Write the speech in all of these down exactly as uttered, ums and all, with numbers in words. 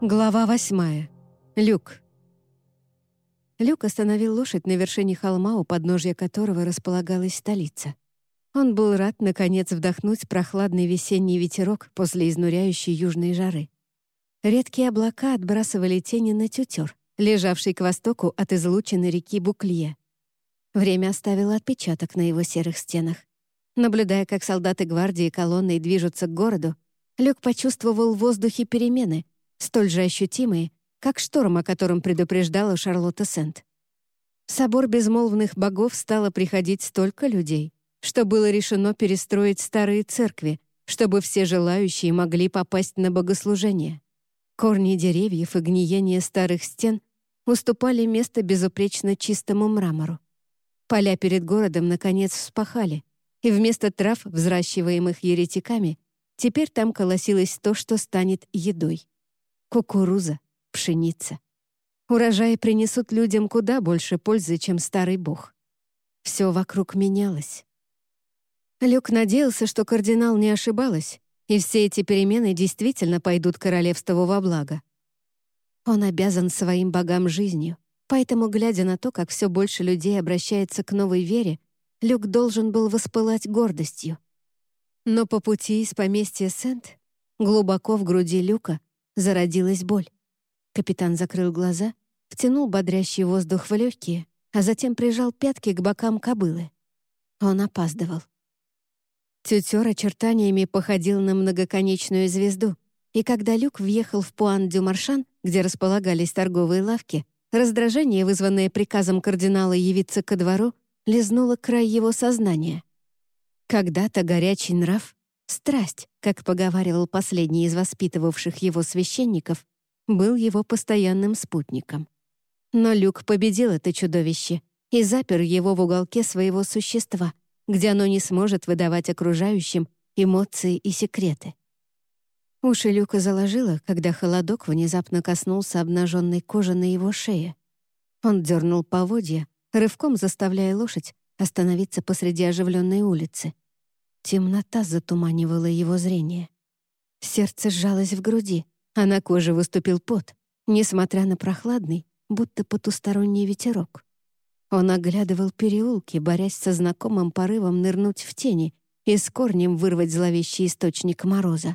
Глава восьмая. Люк. Люк остановил лошадь на вершине холма, у подножья которого располагалась столица. Он был рад, наконец, вдохнуть прохладный весенний ветерок после изнуряющей южной жары. Редкие облака отбрасывали тени на Тютер, лежавший к востоку от излучины реки Буклье. Время оставило отпечаток на его серых стенах. Наблюдая, как солдаты гвардии колонной движутся к городу, Люк почувствовал в воздухе перемены, столь же ощутимые, как шторм, о котором предупреждала Шарлотта Сент. В собор безмолвных богов стало приходить столько людей, что было решено перестроить старые церкви, чтобы все желающие могли попасть на богослужение. Корни деревьев и гниение старых стен уступали место безупречно чистому мрамору. Поля перед городом, наконец, вспахали, и вместо трав, взращиваемых еретиками, теперь там колосилось то, что станет едой. Кукуруза, пшеница. Урожаи принесут людям куда больше пользы, чем старый бог. Все вокруг менялось. Люк надеялся, что кардинал не ошибалась, и все эти перемены действительно пойдут королевству во благо. Он обязан своим богам жизнью, поэтому, глядя на то, как все больше людей обращается к новой вере, Люк должен был воспылать гордостью. Но по пути из поместья Сент глубоко в груди Люка зародилась боль. Капитан закрыл глаза, втянул бодрящий воздух в легкие, а затем прижал пятки к бокам кобылы. Он опаздывал. Тютер очертаниями походил на многоконечную звезду, и когда Люк въехал в Пуан-дю-Маршан, где располагались торговые лавки, раздражение, вызванное приказом кардинала явиться ко двору, лизнуло край его сознания. Когда-то горячий нрав, страсть, как поговаривал последний из воспитывавших его священников, был его постоянным спутником. Но Люк победил это чудовище и запер его в уголке своего существа, где оно не сможет выдавать окружающим эмоции и секреты. Уши Люка заложило, когда холодок внезапно коснулся обнаженной кожи на его шее. Он дернул поводья, рывком заставляя лошадь остановиться посреди оживленной улицы. Темнота затуманивала его зрение. Сердце сжалось в груди, а на коже выступил пот, несмотря на прохладный, будто потусторонний ветерок. Он оглядывал переулки, борясь со знакомым порывом нырнуть в тени и с корнем вырвать зловещий источник мороза.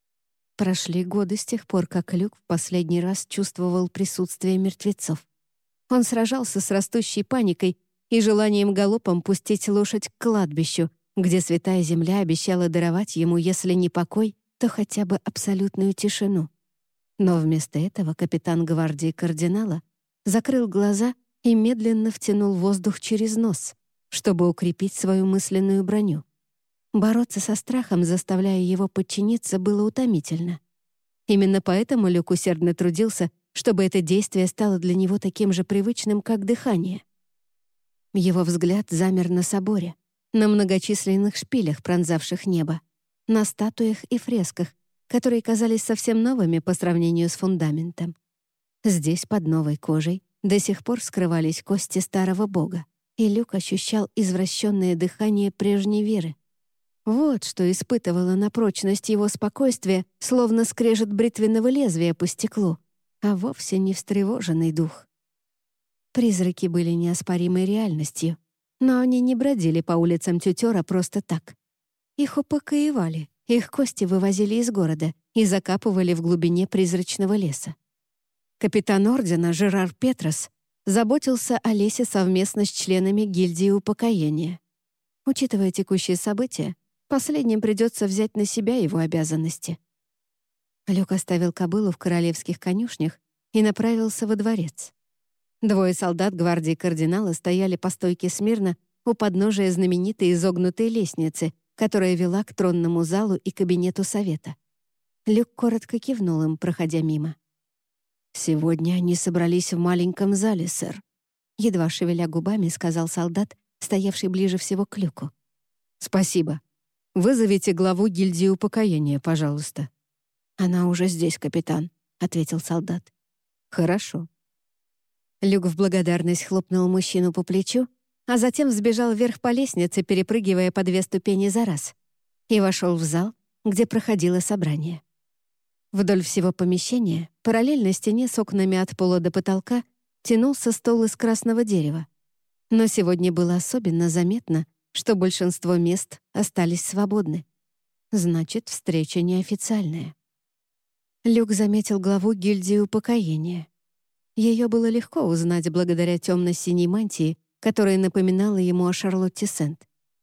Прошли годы с тех пор, как Люк в последний раз чувствовал присутствие мертвецов. Он сражался с растущей паникой и желанием галопом пустить лошадь к кладбищу, где святая земля обещала даровать ему, если не покой, то хотя бы абсолютную тишину. Но вместо этого капитан гвардии кардинала закрыл глаза и медленно втянул воздух через нос, чтобы укрепить свою мысленную броню. Бороться со страхом, заставляя его подчиниться, было утомительно. Именно поэтому Люк усердно трудился, чтобы это действие стало для него таким же привычным, как дыхание. Его взгляд замер на соборе, на многочисленных шпилях, пронзавших небо, на статуях и фресках, которые казались совсем новыми по сравнению с фундаментом. Здесь, под новой кожей, до сих пор скрывались кости старого бога, и Люк ощущал извращенное дыхание прежней веры. Вот что испытывало на прочность его спокойствие, словно скрежет бритвенного лезвия по стеклу, а вовсе не встревоженный дух. Призраки были неоспоримой реальностью, но они не бродили по улицам Тютера просто так. Их упокоевали, их кости вывозили из города и закапывали в глубине призрачного леса. Капитан ордена Жерар Петрос заботился о лесе совместно с членами гильдии упокоения. Учитывая текущие события, последним придется взять на себя его обязанности. Люк оставил кобылу в королевских конюшнях и направился во дворец. Двое солдат гвардии кардинала стояли по стойке смирно у подножия знаменитой изогнутой лестницы, которая вела к тронному залу и кабинету совета. Люк коротко кивнул им, проходя мимо. «Сегодня они собрались в маленьком зале, сэр», — едва шевеля губами сказал солдат, стоявший ближе всего к Люку. «Спасибо. Вызовите главу гильдии упокоения, пожалуйста». «Она уже здесь, капитан», — ответил солдат. «Хорошо». Люк в благодарность хлопнул мужчину по плечу, а затем взбежал вверх по лестнице, перепрыгивая по две ступени за раз, и вошел в зал, где проходило собрание. Вдоль всего помещения, параллельно стене с окнами от пола до потолка, тянулся стол из красного дерева. Но сегодня было особенно заметно, что большинство мест остались свободны. Значит, встреча неофициальная. Люк заметил главу гильдии упокоения. Ее было легко узнать благодаря темно-синей мантии, которая напоминала ему о Шарлотте Сент.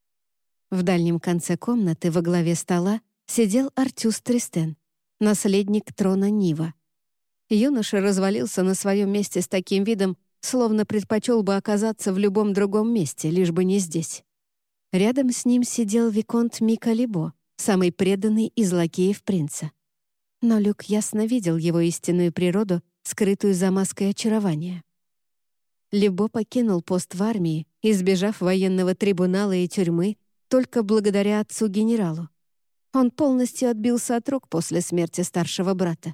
В дальнем конце комнаты во главе стола сидел Артюс Тристен, наследник трона Нива. Юноша развалился на своем месте с таким видом, словно предпочел бы оказаться в любом другом месте, лишь бы не здесь. Рядом с ним сидел виконт Мика Либо, самый преданный из лакеев принца. Но Люк ясно видел его истинную природу, скрытую за маской очарования. Либо покинул пост в армии, избежав военного трибунала и тюрьмы, только благодаря отцу-генералу. Он полностью отбился от рук после смерти старшего брата.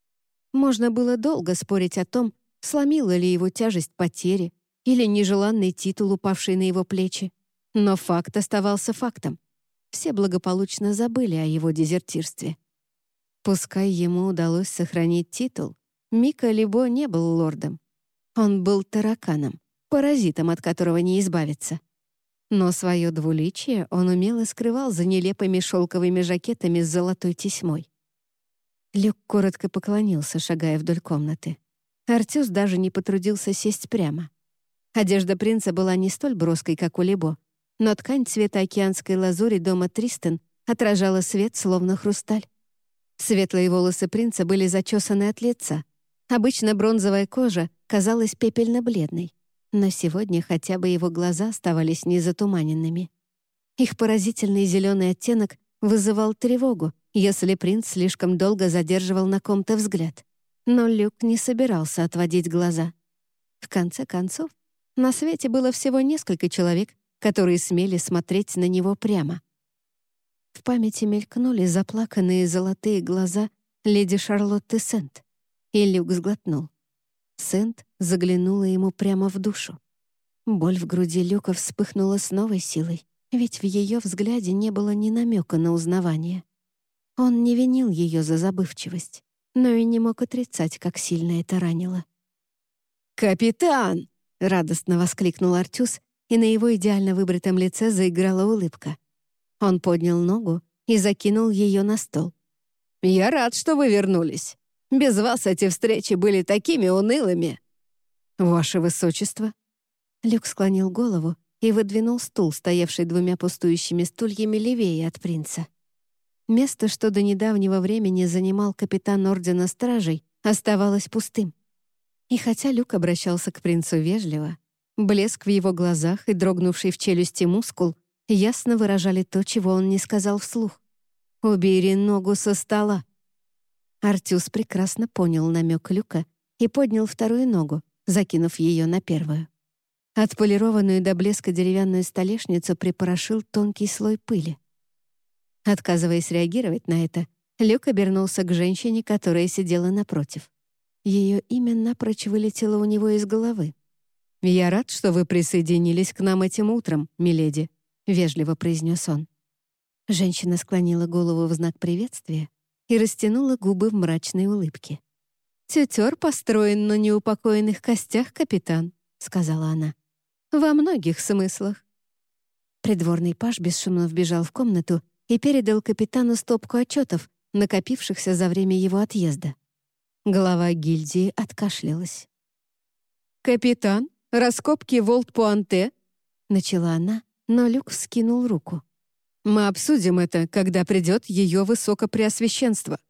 Можно было долго спорить о том, сломила ли его тяжесть потери или нежеланный титул, упавший на его плечи. Но факт оставался фактом. Все благополучно забыли о его дезертирстве. Пускай ему удалось сохранить титул, Мика Либо не был лордом. Он был тараканом, паразитом, от которого не избавиться. Но свое двуличие он умело скрывал за нелепыми шелковыми жакетами с золотой тесьмой. Люк коротко поклонился, шагая вдоль комнаты. Артюс даже не потрудился сесть прямо. Одежда принца была не столь броской, как у Либо, но ткань цвета океанской лазури дома Тристен отражала свет, словно хрусталь. Светлые волосы принца были зачесаны от лица. Обычно бронзовая кожа казалась пепельно-бледной, но сегодня хотя бы его глаза оставались незатуманенными. Их поразительный зеленый оттенок вызывал тревогу, если принц слишком долго задерживал на ком-то взгляд. Но Люк не собирался отводить глаза. В конце концов, на свете было всего несколько человек, которые смели смотреть на него прямо. В памяти мелькнули заплаканные золотые глаза леди Шарлотты Сент, и Люк сглотнул. Сент заглянула ему прямо в душу. Боль в груди Люка вспыхнула с новой силой, ведь в ее взгляде не было ни намека на узнавание. Он не винил ее за забывчивость, но и не мог отрицать, как сильно это ранило. «Капитан!» — радостно воскликнул Артюс, и на его идеально выбритом лице заиграла улыбка. Он поднял ногу и закинул ее на стол. «Я рад, что вы вернулись. Без вас эти встречи были такими унылыми». «Ваше высочество». Люк склонил голову и выдвинул стул, стоявший двумя пустующими стульями левее от принца. Место, что до недавнего времени занимал капитан Ордена Стражей, оставалось пустым. И хотя Люк обращался к принцу вежливо, блеск в его глазах и дрогнувший в челюсти мускул ясно выражали то, чего он не сказал вслух. «Убери ногу со стола». Артюс прекрасно понял намек Люка и поднял вторую ногу, закинув ее на первую. Отполированную до блеска деревянную столешницу припорошил тонкий слой пыли. Отказываясь реагировать на это, Люк обернулся к женщине, которая сидела напротив. Ее имя напрочь вылетело у него из головы. «Я рад, что вы присоединились к нам этим утром, миледи», — вежливо произнес он. Женщина склонила голову в знак приветствия и растянула губы в мрачной улыбке. «Тютер построен на неупокоенных костях, капитан», — сказала она. «Во многих смыслах». Придворный паж бесшумно вбежал в комнату и передал капитану стопку отчетов, накопившихся за время его отъезда. Глава гильдии откашлялась. «Капитан, раскопки Волт-Пуанте», — начала она, но Люк вскинул руку. «Мы обсудим это, когда придет ее высокопреосвященство».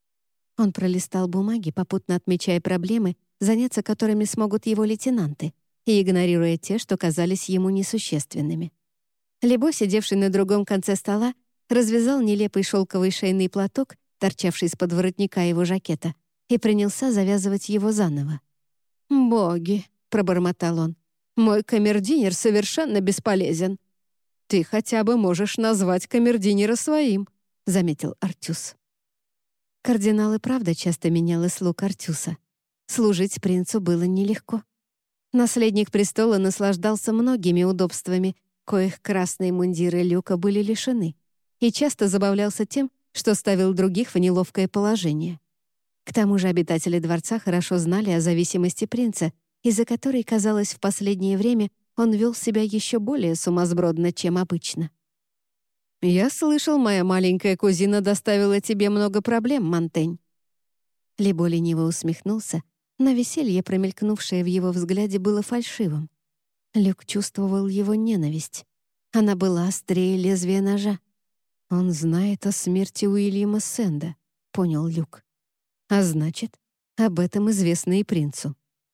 Он пролистал бумаги, попутно отмечая проблемы, заняться которыми смогут его лейтенанты, и игнорируя те, что казались ему несущественными. Либо, сидевший на другом конце стола, развязал нелепый шелковый шейный платок, торчавший из-под воротника его жакета, и принялся завязывать его заново. «Боги!» — пробормотал он. «Мой камердинер совершенно бесполезен». «Ты хотя бы можешь назвать камердинера своим», — заметил Артюс. Кардинал и правда часто менял и слуг Артюса. Служить принцу было нелегко. Наследник престола наслаждался многими удобствами, коих красные мундиры Люка были лишены, и часто забавлялся тем, что ставил других в неловкое положение. К тому же обитатели дворца хорошо знали о зависимости принца, из-за которой, казалось, в последнее время он вел себя еще более сумасбродно, чем обычно. «Я слышал, моя маленькая кузина доставила тебе много проблем, Монтень». Либо лениво усмехнулся, но веселье, промелькнувшее в его взгляде, было фальшивым. Люк чувствовал его ненависть. Она была острее лезвия ножа. «Он знает о смерти Уильяма Сэнда», — понял Люк. «А значит, об этом известно и принцу».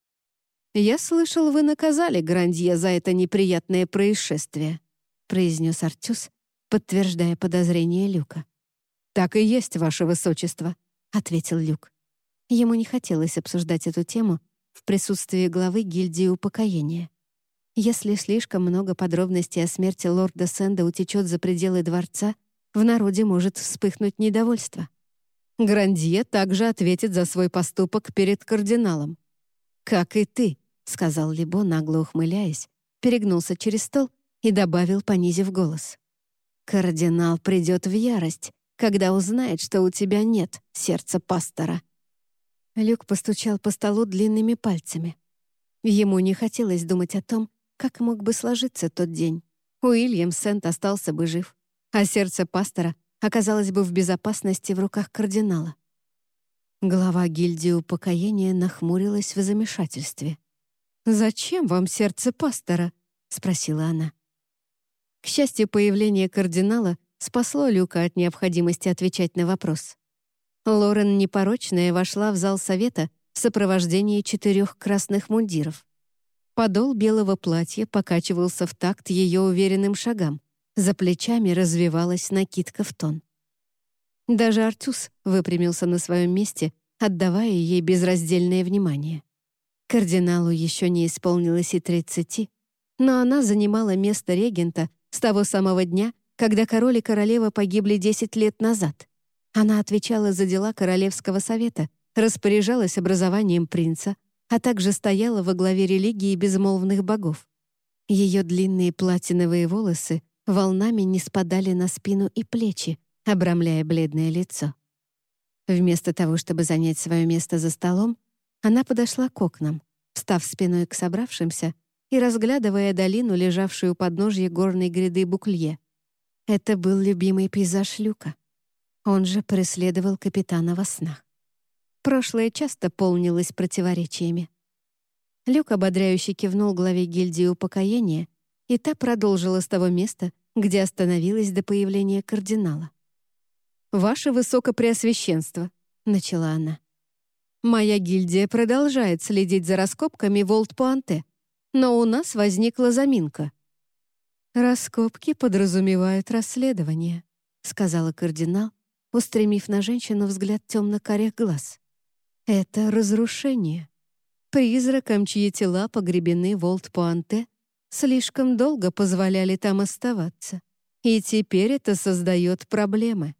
«Я слышал, вы наказали Грандье за это неприятное происшествие», — произнес Артюс, подтверждая подозрение Люка. «Так и есть, ваше высочество», — ответил Люк. Ему не хотелось обсуждать эту тему в присутствии главы гильдии упокоения. Если слишком много подробностей о смерти лорда Сэнда утечет за пределы дворца, в народе может вспыхнуть недовольство. Грандье также ответит за свой поступок перед кардиналом. «Как и ты», — сказал Либо, нагло ухмыляясь, перегнулся через стол и добавил, понизив голос. «Кардинал придет в ярость, когда узнает, что у тебя нет сердца пастора». Люк постучал по столу длинными пальцами. Ему не хотелось думать о том, как мог бы сложиться тот день. Уильям Сент остался бы жив, а сердце пастора оказалось бы в безопасности в руках кардинала. Глава гильдии упокоения нахмурилась в замешательстве. «Зачем вам сердце пастора?» — спросила она. К счастью, появление кардинала спасло Люка от необходимости отвечать на вопрос. Лорен Непорочная вошла в зал совета в сопровождении четырех красных мундиров. Подол белого платья покачивался в такт ее уверенным шагам. За плечами развивалась накидка в тон. Даже Артюс выпрямился на своем месте, отдавая ей безраздельное внимание. Кардиналу еще не исполнилось и тридцати, но она занимала место регента с того самого дня, когда король и королева погибли десять лет назад. Она отвечала за дела Королевского совета, распоряжалась образованием принца, а также стояла во главе религии безмолвных богов. Ее длинные платиновые волосы волнами не спадали на спину и плечи, обрамляя бледное лицо. Вместо того, чтобы занять свое место за столом, она подошла к окнам, встав спиной к собравшимся и разглядывая долину, лежавшую у подножья горной гряды Буклье. Это был любимый пейзаж Люка. Он же преследовал капитана во снах. Прошлое часто полнилось противоречиями. Люк ободряюще кивнул главе гильдии упокоения, и та продолжила с того места, где остановилась до появления кардинала. «Ваше Высокопреосвященство», — начала она. «Моя гильдия продолжает следить за раскопками в Олд-Пуанте, но у нас возникла заминка». «Раскопки подразумевают расследование», — сказала кардинал, устремив на женщину взгляд темно-карих глаз. «Это разрушение. Призракам, чьи тела погребены в Олд-Пуанте, слишком долго позволяли там оставаться, и теперь это создает проблемы».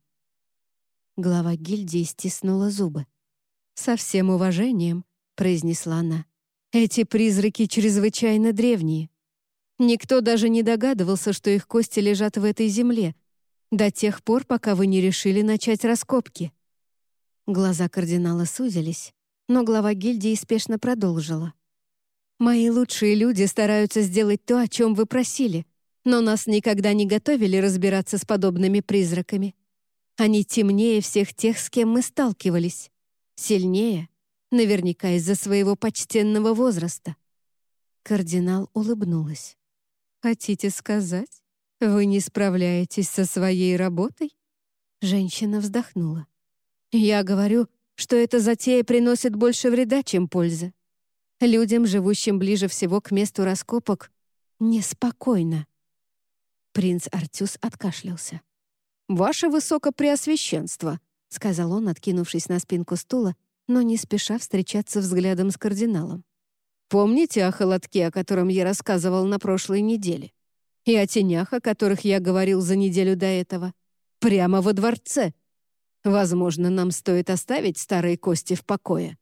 Глава гильдии стиснула зубы. «Со всем уважением», — произнесла она, — «эти призраки чрезвычайно древние. Никто даже не догадывался, что их кости лежат в этой земле, до тех пор, пока вы не решили начать раскопки». Глаза кардинала сузились, но глава гильдии спешно продолжила. «Мои лучшие люди стараются сделать то, о чем вы просили, но нас никогда не готовили разбираться с подобными призраками. Они темнее всех тех, с кем мы сталкивались. Сильнее, наверняка из-за своего почтенного возраста». Кардинал улыбнулась. «Хотите сказать, вы не справляетесь со своей работой?» Женщина вздохнула. «Я говорю, что эта затея приносит больше вреда, чем пользы. Людям, живущим ближе всего к месту раскопок, неспокойно». Принц Артюс откашлялся. «Ваше Высокопреосвященство», — сказал он, откинувшись на спинку стула, но не спеша встречаться взглядом с кардиналом. «Помните о холодке, о котором я рассказывал на прошлой неделе? И о тенях, о которых я говорил за неделю до этого? Прямо во дворце. Возможно, нам стоит оставить старые кости в покое».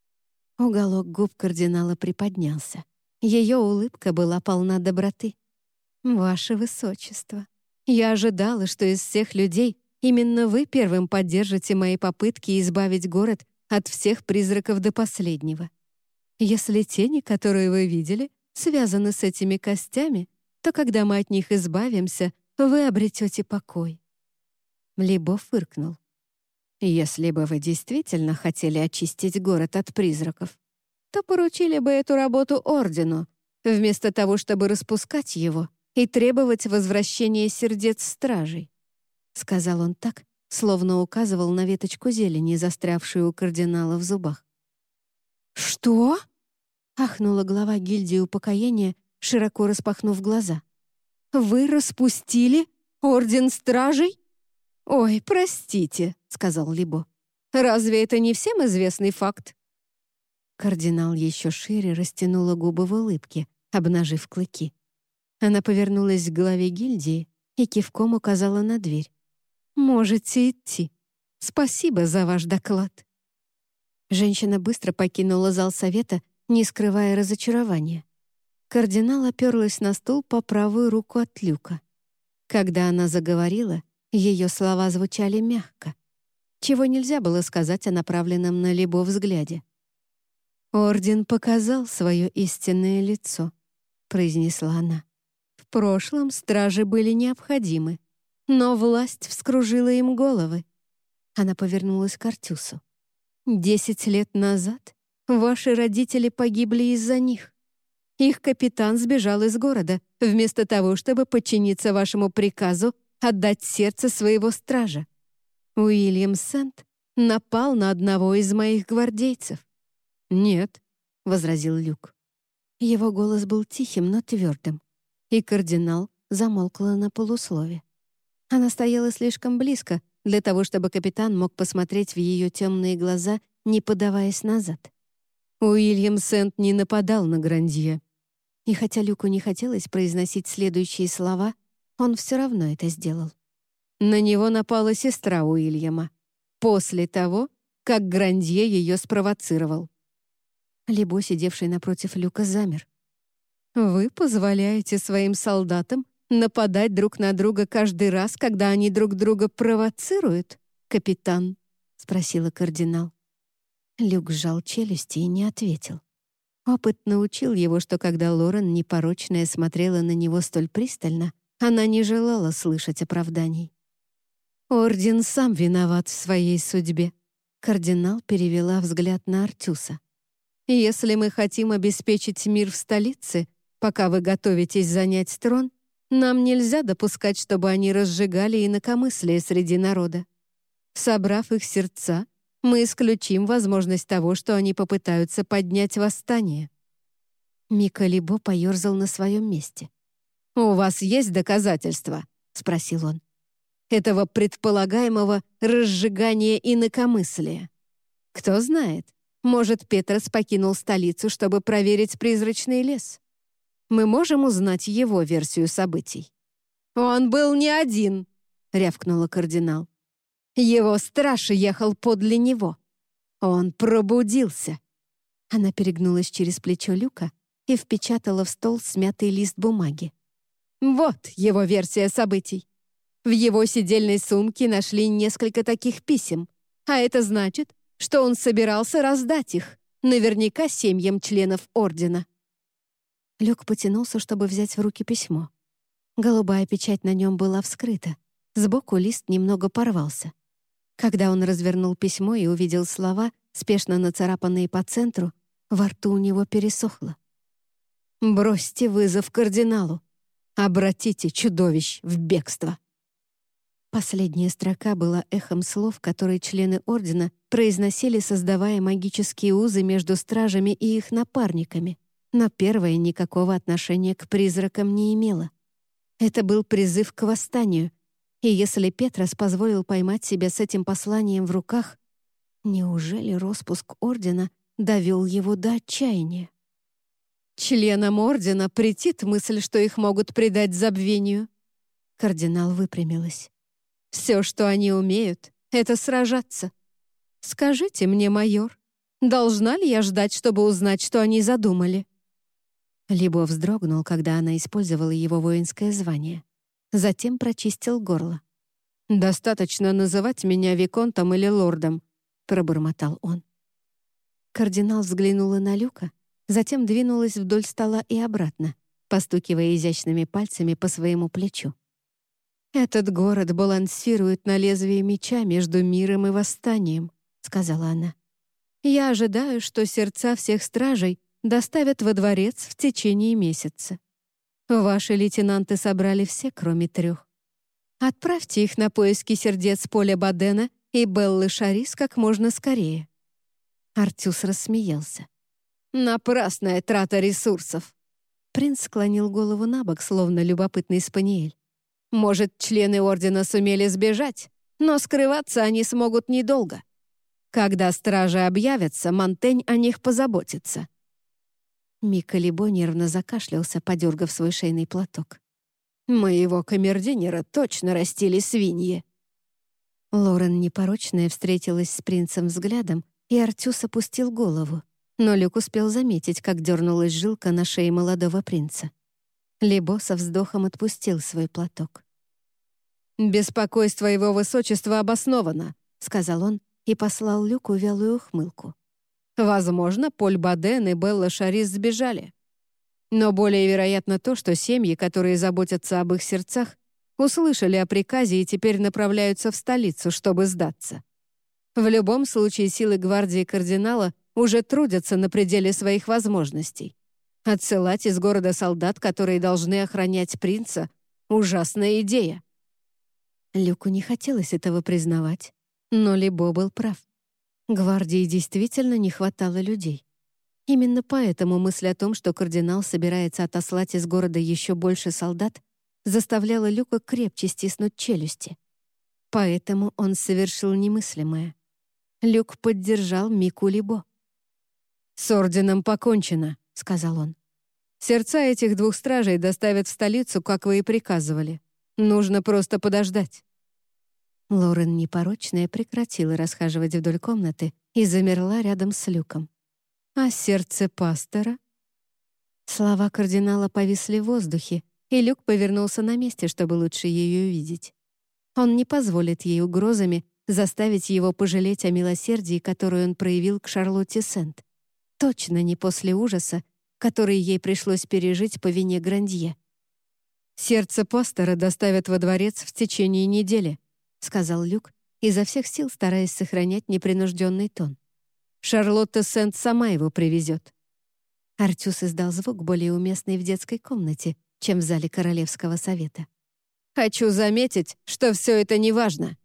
Уголок губ кардинала приподнялся. Ее улыбка была полна доброты. «Ваше Высочество, я ожидала, что из всех людей именно вы первым поддержите мои попытки избавить город от всех призраков до последнего. Если тени, которые вы видели, связаны с этими костями, то когда мы от них избавимся, вы обретете покой». Либо фыркнул. «Если бы вы действительно хотели очистить город от призраков, то поручили бы эту работу Ордену, вместо того, чтобы распускать его и требовать возвращения сердец стражей», — сказал он так, словно указывал на веточку зелени, застрявшую у кардинала в зубах. «Что?» — ахнула глава гильдии упокоения, широко распахнув глаза. «Вы распустили Орден Стражей?» «Ой, простите», — сказал Либо. «Разве это не всем известный факт?» Кардинал еще шире растянула губы в улыбке, обнажив клыки. Она повернулась к главе гильдии и кивком указала на дверь. «Можете идти. Спасибо за ваш доклад». Женщина быстро покинула зал совета, не скрывая разочарования. Кардинал оперлась на стул по правую руку от люка. Когда она заговорила, ее слова звучали мягко, чего нельзя было сказать о направленном на Либо взгляде. «Орден показал свое истинное лицо», — произнесла она. «В прошлом стражи были необходимы, но власть вскружила им головы». Она повернулась к Артюсу. «Десять лет назад ваши родители погибли из-за них. Их капитан сбежал из города, вместо того, чтобы подчиниться вашему приказу отдать сердце своего стража. Уильям Сент напал на одного из моих гвардейцев». «Нет», — возразил Люк. Его голос был тихим, но твердым, и кардинал замолкла на полуслове. Она стояла слишком близко для того, чтобы капитан мог посмотреть в ее темные глаза, не подаваясь назад. Уильям Сент не нападал на Грандье. И хотя Люку не хотелось произносить следующие слова, он все равно это сделал. На него напала сестра Уильяма, после того, как Грандье ее спровоцировал. Либо, сидевший напротив Люка, замер. «Вы позволяете своим солдатам нападать друг на друга каждый раз, когда они друг друга провоцируют, капитан?» — спросила кардинал. Люк сжал челюсти и не ответил. Опыт научил его, что когда Лорен, непорочная, смотрела на него столь пристально, она не желала слышать оправданий. «Орден сам виноват в своей судьбе», — кардинал перевела взгляд на Артюса. «Если мы хотим обеспечить мир в столице, пока вы готовитесь занять трон, нам нельзя допускать, чтобы они разжигали инакомыслие среди народа. Собрав их сердца, мы исключим возможность того, что они попытаются поднять восстание». Мика Либо поерзал на своем месте. «У вас есть доказательства?» — спросил он. «Этого предполагаемого разжигания инакомыслия. Кто знает, может, Петрос покинул столицу, чтобы проверить призрачный лес. Мы можем узнать его версию событий». «Он был не один», — рявкнула кардинал. «Его страж ехал подле него. Он пробудился». Она перегнулась через плечо Люка и впечатала в стол смятый лист бумаги. «Вот его версия событий. В его сидельной сумке нашли несколько таких писем, а это значит, что он собирался раздать их, наверняка семьям членов Ордена». Люк потянулся, чтобы взять в руки письмо. Голубая печать на нем была вскрыта. Сбоку лист немного порвался. Когда он развернул письмо и увидел слова, спешно нацарапанные по центру, во рту у него пересохло. «Бросьте вызов кардиналу. Обратите чудовищ в бегство». Последняя строка была эхом слов, которые члены Ордена произносили, создавая магические узы между стражами и их напарниками, но первая никакого отношения к призракам не имела. Это был призыв к восстанию, и если Петрос позволил поймать себя с этим посланием в руках, неужели распуск Ордена довел его до отчаяния? Членам Ордена претит мысль, что их могут предать забвению. Кардинал выпрямилась. Все, что они умеют, — это сражаться. Скажите мне, майор, должна ли я ждать, чтобы узнать, что они задумали?» Либо вздрогнул, когда она использовала его воинское звание. Затем прочистил горло. «Достаточно называть меня виконтом или лордом», — пробормотал он. Кардинал взглянула на Люка, затем двинулась вдоль стола и обратно, постукивая изящными пальцами по своему плечу. «Этот город балансирует на лезвии меча между миром и восстанием», — сказала она. «Я ожидаю, что сердца всех стражей доставят во дворец в течение месяца. Ваши лейтенанты собрали все, кроме трех. Отправьте их на поиски сердец Поля Бадена и Беллы Шарис как можно скорее». Артюс рассмеялся. «Напрасная трата ресурсов!» Принц склонил голову на бок, словно любопытный спаниель. «Может, члены Ордена сумели сбежать, но скрываться они смогут недолго. Когда стражи объявятся, Монтень о них позаботится». Мика Либо нервно закашлялся, подергав свой шейный платок. «Моего камердинера точно растили свиньи!» Лорен непорочная встретилась с принцем взглядом, и Артюс опустил голову, но Люк успел заметить, как дернулась жилка на шее молодого принца. Либо со вздохом отпустил свой платок. «Беспокойство его высочества обосновано», — сказал он и послал Люку вялую ухмылку. «Возможно, Поль Баден и Белла Шарис сбежали. Но более вероятно то, что семьи, которые заботятся об их сердцах, услышали о приказе и теперь направляются в столицу, чтобы сдаться. В любом случае силы гвардии кардинала уже трудятся на пределе своих возможностей. Отсылать из города солдат, которые должны охранять принца — ужасная идея». Люку не хотелось этого признавать, но Либо был прав. Гвардии действительно не хватало людей. Именно поэтому мысль о том, что кардинал собирается отослать из города еще больше солдат, заставляла Люка крепче стиснуть челюсти. Поэтому он совершил немыслимое. Люк поддержал Мику Либо. «С орденом покончено», — сказал он. «Сердца этих двух стражей доставят в столицу, как вы и приказывали. Нужно просто подождать». Лорен непорочная прекратила расхаживать вдоль комнаты и замерла рядом с Люком. «А сердце пастора?» Слова кардинала повисли в воздухе, и Люк повернулся на месте, чтобы лучше ее увидеть. Он не позволит ей угрозами заставить его пожалеть о милосердии, которое он проявил к Шарлотте Сент. Точно не после ужаса, который ей пришлось пережить по вине Грандье. «Сердце пастора доставят во дворец в течение недели», — сказал Люк, изо всех сил стараясь сохранять непринужденный тон. «Шарлотта Сент сама его привезет». Артюс издал звук, более уместный в детской комнате, чем в зале Королевского совета. «Хочу заметить, что все это неважно».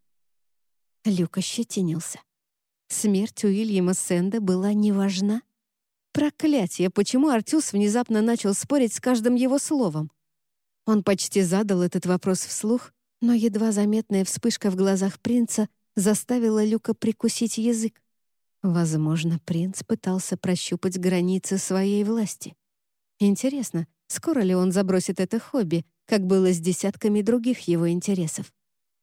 Люк ощетинился. Смерть Уильяма Сэнда была неважна? Проклятье, почему Артюс внезапно начал спорить с каждым его словом? Он почти задал этот вопрос вслух, но едва заметная вспышка в глазах принца заставила Люка прикусить язык. Возможно, принц пытался прощупать границы своей власти. Интересно, скоро ли он забросит это хобби, как было с десятками других его интересов?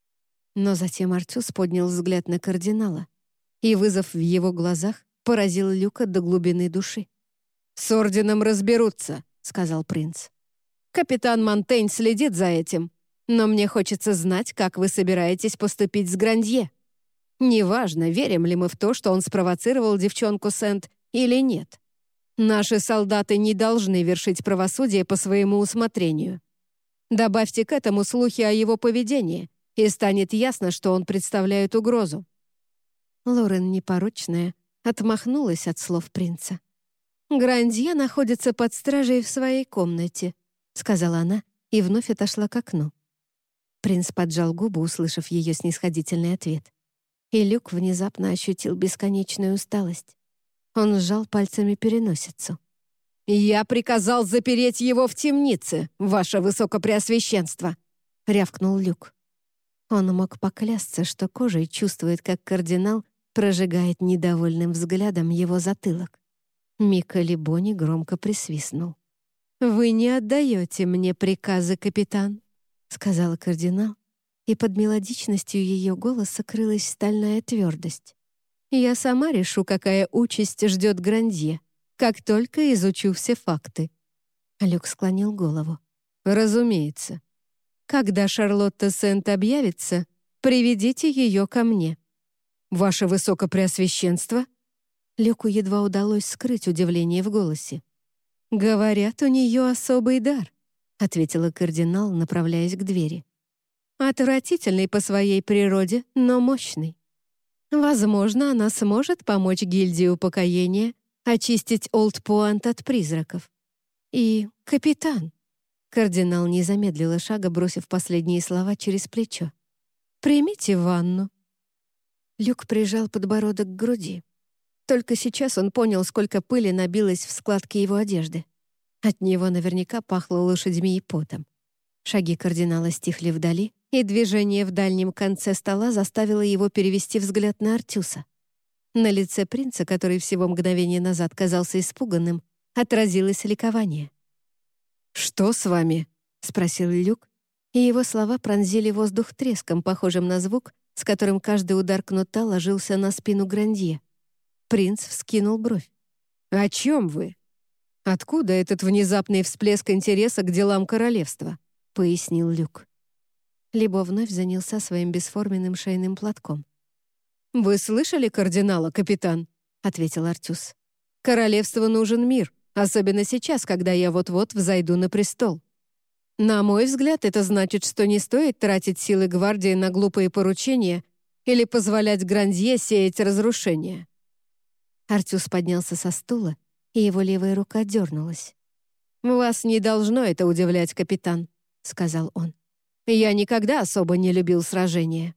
Но затем Артюс поднял взгляд на кардинала, и вызов в его глазах поразил Люка до глубины души. «С орденом разберутся», — сказал принц. «Капитан Монтень следит за этим, но мне хочется знать, как вы собираетесь поступить с Грандье. Неважно, верим ли мы в то, что он спровоцировал девчонку Сент или нет. Наши солдаты не должны вершить правосудие по своему усмотрению. Добавьте к этому слухи о его поведении, и станет ясно, что он представляет угрозу». Лорен непорочная отмахнулась от слов принца. «Грандье находится под стражей в своей комнате», — сказала она и вновь отошла к окну. Принц поджал губы, услышав ее снисходительный ответ. И Люк внезапно ощутил бесконечную усталость. Он сжал пальцами переносицу. «Я приказал запереть его в темнице, ваше высокопреосвященство!» — рявкнул Люк. Он мог поклясться, что кожей чувствует, как кардинал прожигает недовольным взглядом его затылок. Мика Либо громко присвистнул. «Вы не отдаете мне приказы, капитан», — сказала кардинал, и под мелодичностью ее голоса крылась стальная твердость. «Я сама решу, какая участь ждет Грандье, как только изучу все факты». Люк склонил голову. «Разумеется. Когда Шарлотта Сент объявится, приведите ее ко мне». «Ваше Высокопреосвященство?» Люку едва удалось скрыть удивление в голосе. «Говорят, у нее особый дар», — ответила кардинал, направляясь к двери. «Отвратительный по своей природе, но мощный. Возможно, она сможет помочь гильдии упокоения очистить Олд-Пуант от призраков. И капитан». Кардинал не замедлила шага, бросив последние слова через плечо. «Примите ванну». Люк прижал подбородок к груди. Только сейчас он понял, сколько пыли набилось в складки его одежды. От него наверняка пахло лошадьми и потом. Шаги кардинала стихли вдали, и движение в дальнем конце стола заставило его перевести взгляд на Артюса. На лице принца, который всего мгновение назад казался испуганным, отразилось ликование. «Что с вами?» — спросил Люк, и его слова пронзили воздух треском, похожим на звук, с которым каждый удар кнута ложился на спину Грандье. Принц вскинул бровь. «О чем вы? Откуда этот внезапный всплеск интереса к делам королевства?» — пояснил Люк. Либо вновь занялся своим бесформенным шейным платком. «Вы слышали кардинала, капитан?» — ответил Артюс. «Королевству нужен мир, особенно сейчас, когда я вот-вот взойду на престол. На мой взгляд, это значит, что не стоит тратить силы гвардии на глупые поручения или позволять Грандье сеять разрушения». Артюс поднялся со стула, и его левая рука дернулась. «Вас не должно это удивлять, капитан», — сказал он. «Я никогда особо не любил сражения».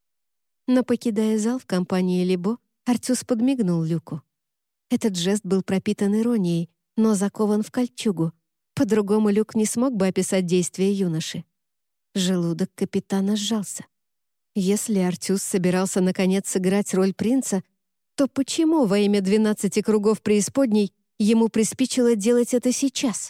Но, покидая зал в компании Либо, Артюс подмигнул Люку. Этот жест был пропитан иронией, но закован в кольчугу. По-другому Люк не смог бы описать действия юноши. Желудок капитана сжался. Если Артюс собирался наконец сыграть роль принца, то почему во имя двенадцати кругов преисподней ему приспичило делать это сейчас?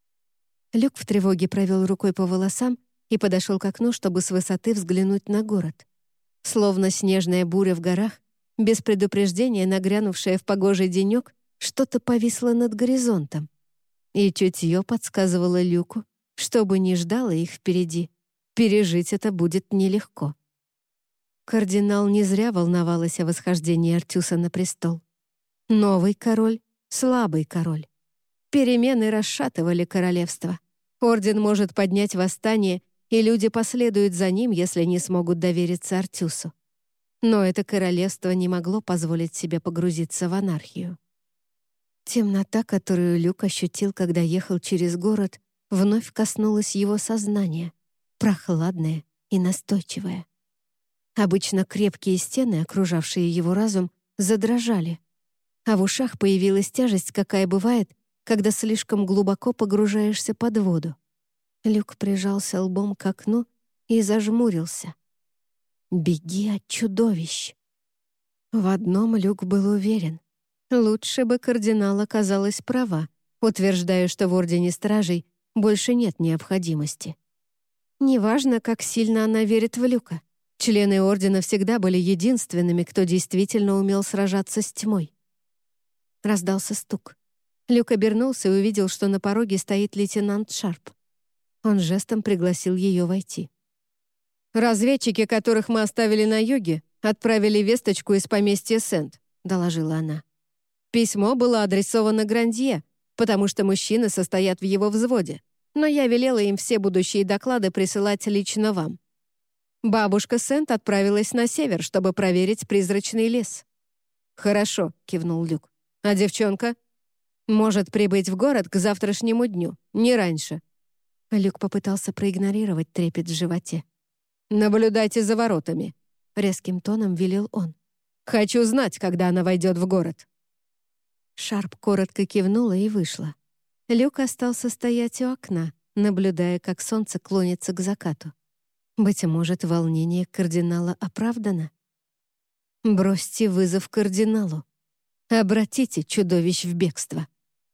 Люк в тревоге провел рукой по волосам и подошел к окну, чтобы с высоты взглянуть на город. Словно снежная буря в горах, без предупреждения нагрянувшая в погожий денек, что-то повисло над горизонтом. И чутье подсказывало Люку, что бы ни ждало их впереди, пережить это будет нелегко. Кардинал не зря волновалась о восхождении Артюса на престол. Новый король — слабый король. Перемены расшатывали королевство. Орден может поднять восстание, и люди последуют за ним, если не смогут довериться Артюсу. Но это королевство не могло позволить себе погрузиться в анархию. Темнота, которую Люк ощутил, когда ехал через город, вновь коснулась его сознания, прохладная и настойчивая. Обычно крепкие стены, окружавшие его разум, задрожали, а в ушах появилась тяжесть, какая бывает, когда слишком глубоко погружаешься под воду. Люк прижался лбом к окну и зажмурился. «Беги от чудовищ!» В одном Люк был уверен. Лучше бы кардинал оказалась права, утверждая, что в Ордене Стражей больше нет необходимости. Неважно, как сильно она верит в Люка. Члены Ордена всегда были единственными, кто действительно умел сражаться с тьмой. Раздался стук. Люк обернулся и увидел, что на пороге стоит лейтенант Шарп. Он жестом пригласил ее войти. «Разведчики, которых мы оставили на юге, отправили весточку из поместья Сент», — доложила она. «Письмо было адресовано Грандье, потому что мужчины состоят в его взводе, но я велела им все будущие доклады присылать лично вам. Бабушка Сент отправилась на север, чтобы проверить призрачный лес». «Хорошо», — кивнул Люк. «А девчонка?» «Может прибыть в город к завтрашнему дню, не раньше». Люк попытался проигнорировать трепет в животе. «Наблюдайте за воротами», — резким тоном велел он. «Хочу знать, когда она войдет в город». Шарп коротко кивнула и вышла. Люк остался стоять у окна, наблюдая, как солнце клонится к закату. Быть может, волнение кардинала оправдано? Бросьте вызов кардиналу. Обратите чудовищ в бегство.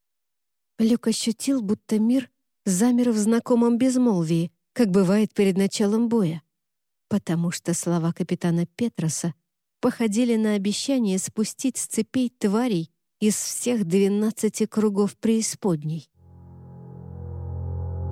Люк ощутил, будто мир замер в знакомом безмолвии, как бывает перед началом боя, потому что слова капитана Петроса походили на обещание спустить с цепей тварей из всех двенадцати кругов преисподней.